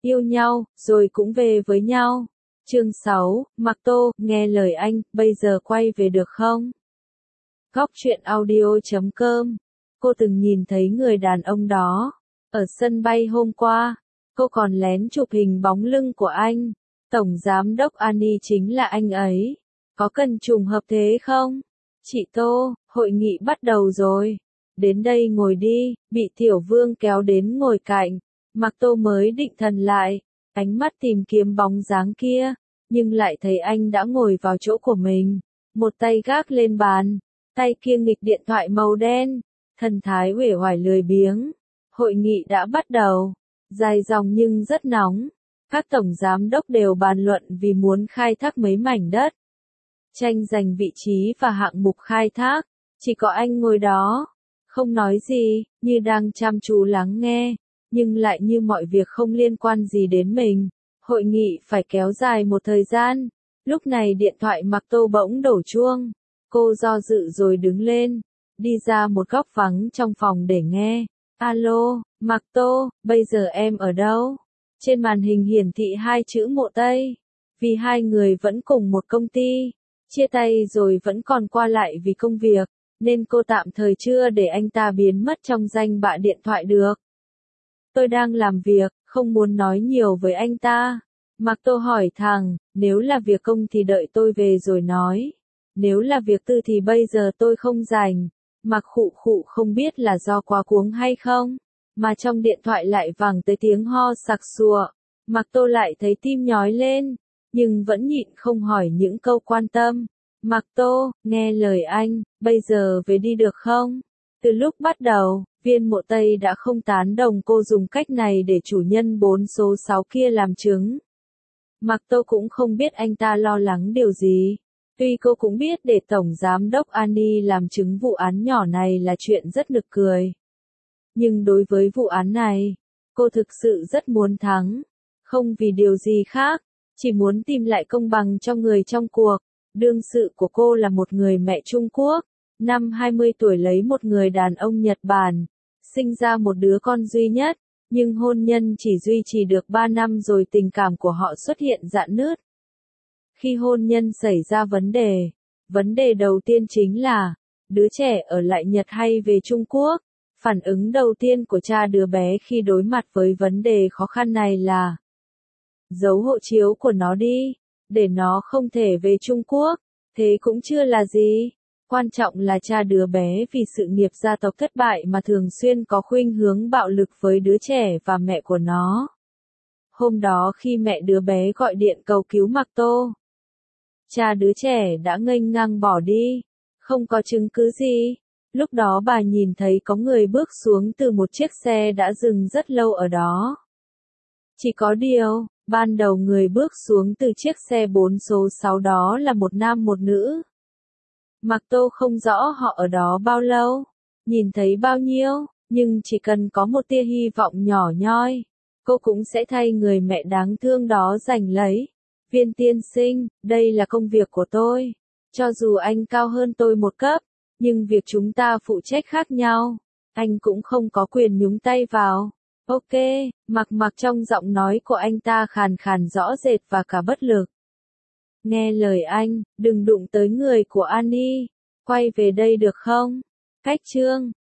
yêu nhau, rồi cũng về với nhau. Chương 6, Mạc Tô, nghe lời anh, bây giờ quay về được không? Góc truyện audio.com. Cô từng nhìn thấy người đàn ông đó ở sân bay hôm qua. Cô còn lén chụp hình bóng lưng của anh. Tổng giám đốc Annie chính là anh ấy. Có cần trùng hợp thế không? Chị Tô, hội nghị bắt đầu rồi. Đến đây ngồi đi, bị Tiểu Vương kéo đến ngồi cạnh. Mạc Tô mới định thần lại, ánh mắt tìm kiếm bóng dáng kia, nhưng lại thấy anh đã ngồi vào chỗ của mình, một tay gác lên bàn, tay kia nghịch điện thoại màu đen, thần thái uể oải lười biếng. Hội nghị đã bắt đầu, dài dòng nhưng rất nóng. Các tổng giám đốc đều bàn luận vì muốn khai thác mấy mảnh đất, tranh giành vị trí và hạng mục khai thác. Chỉ có anh ngồi đó, không nói gì, như đang chăm chú lắng nghe, nhưng lại như mọi việc không liên quan gì đến mình. Hội nghị phải kéo dài một thời gian. Lúc này điện thoại Mạc Tô bỗng đổ chuông. Cô do dự rồi đứng lên, đi ra một góc vắng trong phòng để nghe. Alo, Mạc Tô, bây giờ em ở đâu? Trên màn hình hiển thị hai chữ Mộ Tây. Vì hai người vẫn cùng một công ty, chia tay rồi vẫn còn qua lại vì công việc, nên cô tạm thời chưa để anh ta biến mất trong danh bạ điện thoại được. Tôi đang làm việc, không muốn nói nhiều với anh ta. Mạc Tô hỏi thẳng, nếu là việc công thì đợi tôi về rồi nói. Nếu là việc tư thì bây giờ tôi không rảnh. Mạc Khụ Khụ không biết là do quá cuống hay không, mà trong điện thoại lại vang tới tiếng ho sặc sụa. Mạc Tô lại thấy tim nhói lên, nhưng vẫn nhịn không hỏi những câu quan tâm. Mạc Tô, nghe lời anh, bây giờ về đi được không? Từ lúc bắt đầu, Viên Mộ Tây đã không tán đồng cô dùng cách này để chủ nhân 4 số 6 kia làm chứng. Mạc Tô cũng không biết anh ta lo lắng điều gì. Tuy cô cũng biết để Tổng Giám đốc Annie làm chứng vụ án nhỏ này là chuyện rất nực cười. Nhưng đối với vụ án này, cô thực sự rất muốn thắng. Không vì điều gì khác, chỉ muốn tìm lại công bằng cho người trong cuộc. Đương sự của cô là một người mẹ Trung Quốc, năm 20 tuổi lấy một người đàn ông Nhật Bản, sinh ra một đứa con duy nhất, nhưng hôn nhân chỉ duy trì được 3 năm rồi tình cảm của họ xuất hiện rạn nứt. Khi hôn nhân xảy ra vấn đề đầu tiên chính là, đứa trẻ ở lại Nhật hay về Trung Quốc? Phản ứng đầu tiên của cha đứa bé khi đối mặt với vấn đề khó khăn này là giấu hộ chiếu của nó đi, để nó không thể về Trung Quốc. Thế cũng chưa là gì. Quan trọng là cha đứa bé vì sự nghiệp gia tộc thất bại mà thường xuyên có khuynh hướng bạo lực với đứa trẻ và mẹ của nó. Hôm đó khi mẹ đứa bé gọi điện cầu cứu Mạc Tô, cha đứa trẻ đã nghênh ngang bỏ đi, không có chứng cứ gì. Lúc đó bà nhìn thấy có người bước xuống từ một chiếc xe đã dừng rất lâu ở đó. Chỉ có điều, ban đầu người bước xuống từ chiếc xe 4 số 6 đó là một nam một nữ. Mạc Tô không rõ họ ở đó bao lâu, nhìn thấy bao nhiêu, nhưng chỉ cần có một tia hy vọng nhỏ nhoi, cô cũng sẽ thay người mẹ đáng thương đó giành lấy. Viên tiên sinh, đây là công việc của tôi. Cho dù anh cao hơn tôi một cấp, nhưng việc chúng ta phụ trách khác nhau, anh cũng không có quyền nhúng tay vào. Ok, Mạc trong giọng nói của anh ta khàn khàn rõ rệt và cả bất lực. Nghe lời anh, đừng đụng tới người của Annie. Quay về đây được không? Cách chương